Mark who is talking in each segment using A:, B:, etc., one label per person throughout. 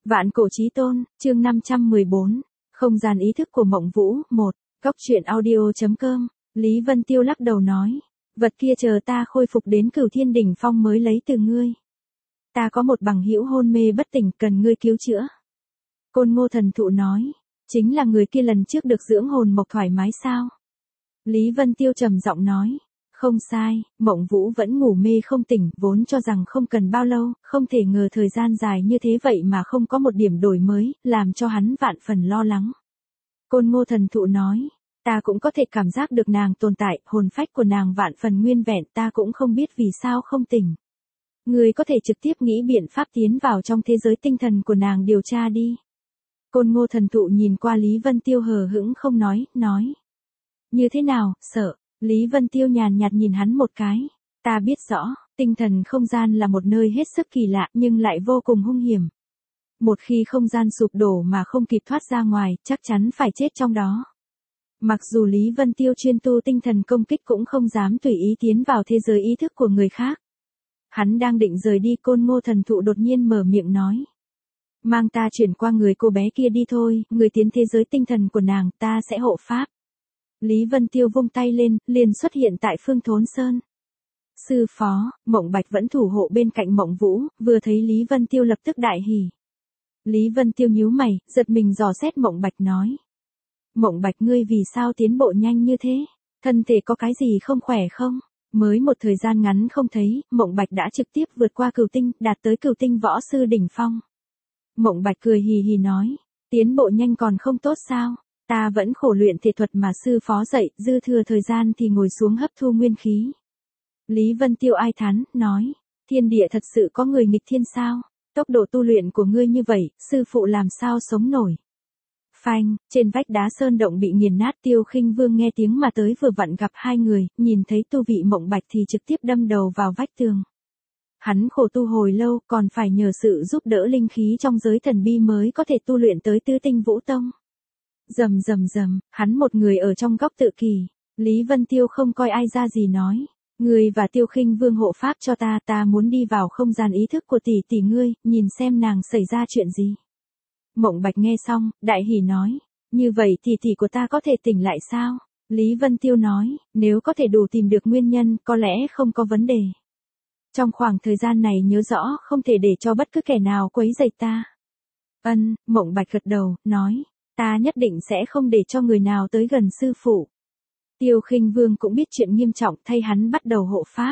A: Vạn cổ chí tôn, chương 514, không gian ý thức của Mộng Vũ, 1, Cóc truyện audio.com, Lý Vân Tiêu lắc đầu nói, vật kia chờ ta khôi phục đến Cửu Thiên đỉnh phong mới lấy từ ngươi. Ta có một bằng hữu hôn mê bất tỉnh cần ngươi cứu chữa. Côn Ngô Thần Thụ nói, chính là người kia lần trước được dưỡng hồn mộc thoải mái sao? Lý Vân Tiêu trầm giọng nói, không sai, Mộng Vũ vẫn ngủ mê không tỉnh, vốn cho rằng không cần bao lâu, không thể ngờ thời gian dài như thế vậy mà không có một điểm đổi mới, làm cho hắn vạn phần lo lắng. Côn Ngô Thần Thụ nói, ta cũng có thể cảm giác được nàng tồn tại, hồn phách của nàng vạn phần nguyên vẹn, ta cũng không biết vì sao không tỉnh. Ngươi có thể trực tiếp nghĩ biện pháp tiến vào trong thế giới tinh thần của nàng điều tra đi. Côn Ngô Thần Thụ nhìn qua Lý Vân Tiêu hờ hững không nói. Như thế nào, sợ? Lý Vân Tiêu nhàn nhạt nhìn hắn một cái. Ta biết rõ, tinh thần không gian là một nơi hết sức kỳ lạ nhưng lại vô cùng hung hiểm. Một khi không gian sụp đổ mà không kịp thoát ra ngoài, chắc chắn phải chết trong đó. Mặc dù Lý Vân Tiêu chuyên tu tinh thần công kích cũng không dám tùy ý tiến vào thế giới ý thức của người khác. Hắn đang định rời đi, Côn Ngô Thần Thụ đột nhiên mở miệng nói. Mang ta chuyển qua người cô bé kia đi thôi, người tiến thế giới tinh thần của nàng, ta sẽ hộ pháp. Lý Vân Tiêu vung tay lên, liền xuất hiện tại Phương Thốn Sơn. Sư phó, Mộng Bạch vẫn thủ hộ bên cạnh Mộng Vũ, vừa thấy Lý Vân Tiêu lập tức đại hỉ. Lý Vân Tiêu nhíu mày, giật mình dò xét Mộng Bạch nói. Mộng Bạch ngươi vì sao tiến bộ nhanh như thế? Thân thể có cái gì không khỏe không? Mới một thời gian ngắn không thấy, Mộng Bạch đã trực tiếp vượt qua Cửu Tinh, đạt tới Cửu Tinh võ sư đỉnh phong. Mộng Bạch cười hì hì nói, tiến bộ nhanh còn không tốt sao? Ta vẫn khổ luyện thể thuật mà sư phó dạy, dư thừa thời gian thì ngồi xuống hấp thu nguyên khí. Lý Vân Tiêu ai thán, nói, thiên địa thật sự có người nghịch thiên sao? Tốc độ tu luyện của ngươi như vậy, sư phụ làm sao sống nổi? Phanh, trên vách đá sơn động bị nghiền nát, Tiêu Khinh Vương nghe tiếng mà tới vừa vặn gặp hai người, nhìn thấy tu vị Mộng Bạch thì trực tiếp đâm đầu vào vách tường. Hắn khổ tu hồi lâu, còn phải nhờ sự giúp đỡ linh khí trong giới thần bi mới có thể tu luyện tới Tứ Tinh Vũ Tông. Rầm, hắn một người ở trong góc tự kỷ. Lý Vân Tiêu không coi ai ra gì nói, ngươi và Tiêu Khinh Vương hộ pháp cho ta muốn đi vào không gian ý thức của tỷ tỷ ngươi, nhìn xem nàng xảy ra chuyện gì. Mộng Bạch nghe xong, đại hỉ nói, như vậy tỷ tỷ của ta có thể tỉnh lại sao? Lý Vân Tiêu nói, nếu có thể đủ tìm được nguyên nhân, có lẽ không có vấn đề. Trong khoảng thời gian này nhớ rõ không thể để cho bất cứ kẻ nào quấy rầy ta. Mộng Bạch gật đầu, nói, ta nhất định sẽ không để cho người nào tới gần sư phụ. Tiêu Khinh Vương cũng biết chuyện nghiêm trọng, thay hắn bắt đầu hộ pháp.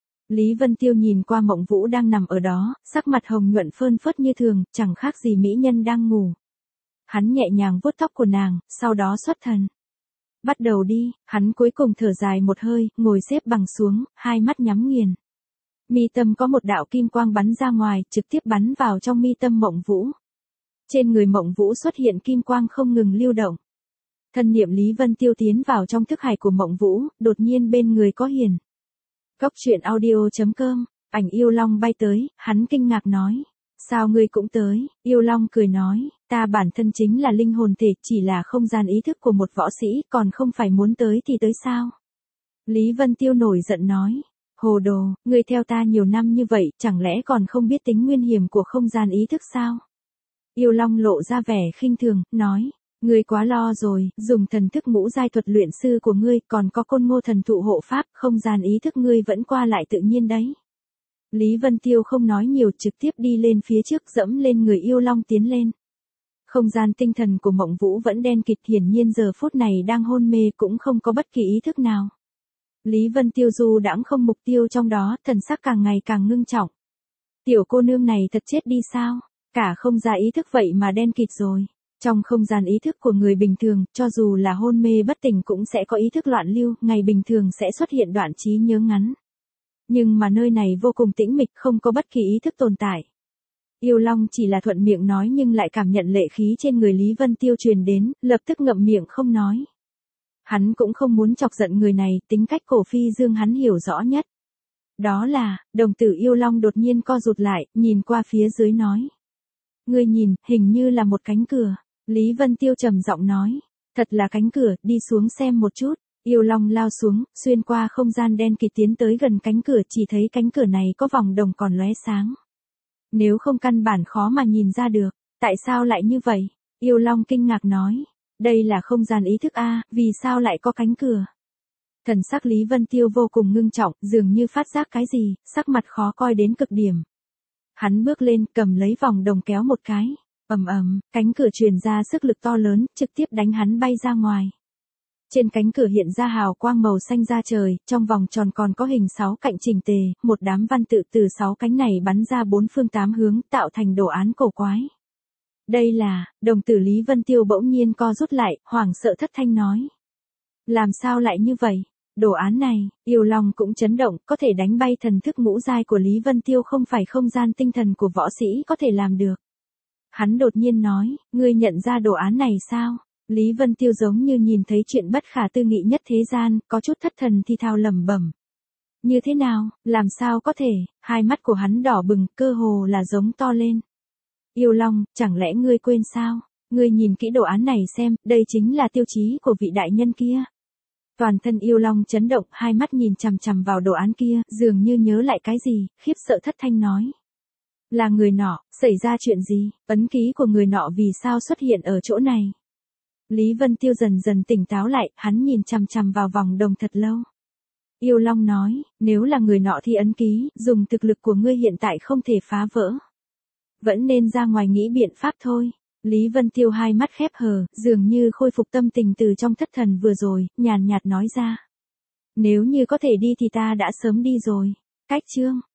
A: Lý Vân Tiêu nhìn qua Mộng Vũ đang nằm ở đó, sắc mặt hồng nhuận phơn phớt như thường, chẳng khác gì mỹ nhân đang ngủ. Hắn nhẹ nhàng vuốt tóc của nàng, sau đó xuất thần. Bắt đầu đi, hắn cuối cùng thở dài một hơi, ngồi xếp bằng xuống, hai mắt nhắm nghiền. Mi tâm có một đạo kim quang bắn ra ngoài, trực tiếp bắn vào trong mi tâm Mộng Vũ. Trên người Mộng Vũ xuất hiện kim quang không ngừng lưu động. Thân niệm Lý Vân Tiêu tiến vào trong thức hải của Mộng Vũ, đột nhiên bên người có hiển. Cóc truyện audio.com, ảnh yêu long bay tới, hắn kinh ngạc nói. Sao ngươi cũng tới? Yêu long cười nói, ta bản thân chính là linh hồn thể, chỉ là không gian ý thức của một võ sĩ, còn không phải muốn tới thì tới sao? Lý Vân Tiêu nổi giận nói. Hồ đồ, ngươi theo ta nhiều năm như vậy, chẳng lẽ còn không biết tính nguyên hiểm của không gian ý thức sao? Yêu Long lộ ra vẻ khinh thường, nói, ngươi quá lo rồi, dùng thần thức ngũ giai thuật luyện sư của ngươi, còn có Côn Ngô Thần Thụ hộ pháp, không gian ý thức ngươi vẫn qua lại tự nhiên đấy. Lý Vân Tiêu không nói nhiều, trực tiếp đi lên phía trước, dẫm lên người Yêu Long tiến lên. Không gian tinh thần của Mộng Vũ vẫn đen kịt, hiển nhiên giờ phút này đang hôn mê, cũng không có bất kỳ ý thức nào. Lý Vân Tiêu du đãng không mục tiêu trong đó, thần sắc càng ngày càng ngưng trọng. Tiểu cô nương này thật chết đi sao? Cả không gian ý thức vậy mà đen kịt rồi. Trong không gian ý thức của người bình thường, cho dù là hôn mê bất tỉnh cũng sẽ có ý thức loạn lưu, ngày bình thường sẽ xuất hiện đoạn trí nhớ ngắn. Nhưng mà nơi này vô cùng tĩnh mịch, không có bất kỳ ý thức tồn tại. Yêu Long chỉ là thuận miệng nói nhưng lại cảm nhận lệ khí trên người Lý Vân Tiêu truyền đến, lập tức ngậm miệng không nói. Hắn cũng không muốn chọc giận người này, tính cách cổ phi dương hắn hiểu rõ nhất. Đó là, đồng tử Yêu Long đột nhiên co rụt lại, nhìn qua phía dưới nói. Ngươi nhìn, hình như là một cánh cửa. Lý Vân Tiêu trầm giọng nói. Thật là cánh cửa, đi xuống xem một chút. Yêu Long lao xuống, xuyên qua không gian đen kịt tiến tới gần cánh cửa, chỉ thấy cánh cửa này có vòng đồng còn lóe sáng. Nếu không căn bản khó mà nhìn ra được. Tại sao lại như vậy? Yêu Long kinh ngạc nói. Đây là không gian ý thức a, vì sao lại có cánh cửa? Thần sắc Lý Vân Tiêu vô cùng ngưng trọng, dường như phát giác cái gì, sắc mặt khó coi đến cực điểm. Hắn bước lên, cầm lấy vòng đồng kéo một cái. Ầm ầm, cánh cửa truyền ra sức lực to lớn, trực tiếp đánh hắn bay ra ngoài. Trên cánh cửa hiện ra hào quang màu xanh da trời, trong vòng tròn còn có hình 6 cạnh chỉnh tề, một đám văn tự từ 6 cánh này bắn ra 4 phương 8 hướng, tạo thành đồ án cổ quái. Đây là, đồng tử Lý Vân Tiêu bỗng nhiên co rút lại, hoảng sợ thất thanh nói. Làm sao lại như vậy? Đồ án này, Yêu Long cũng chấn động, có thể đánh bay thần thức ngũ giai của Lý Vân Tiêu không phải không gian tinh thần của võ sĩ có thể làm được. Hắn đột nhiên nói, ngươi nhận ra đồ án này sao? Lý Vân Tiêu giống như nhìn thấy chuyện bất khả tư nghị nhất thế gian, có chút thất thần thì thào lẩm bẩm. Như thế nào, làm sao có thể, hai mắt của hắn đỏ bừng, cơ hồ là giống to lên. Yêu Long, chẳng lẽ ngươi quên sao? Ngươi nhìn kỹ đồ án này xem, đây chính là tiêu chí của vị đại nhân kia. Toàn thân Yêu Long chấn động, hai mắt nhìn chằm chằm vào đồ án kia, dường như nhớ lại cái gì, khiếp sợ thất thanh nói. Là người nọ, xảy ra chuyện gì, ấn ký của người nọ vì sao xuất hiện ở chỗ này? Lý Vân Tiêu dần dần tỉnh táo lại, hắn nhìn chằm chằm vào vòng đồng thật lâu. Yêu Long nói, nếu là người nọ thì ấn ký, dùng thực lực của ngươi hiện tại không thể phá vỡ. Vẫn nên ra ngoài nghĩ biện pháp thôi. Lý Vân Tiêu hai mắt khép hờ, dường như khôi phục tâm tình từ trong thất thần vừa rồi, nhàn nhạt nói ra. Nếu như có thể đi thì ta đã sớm đi rồi. Cách chương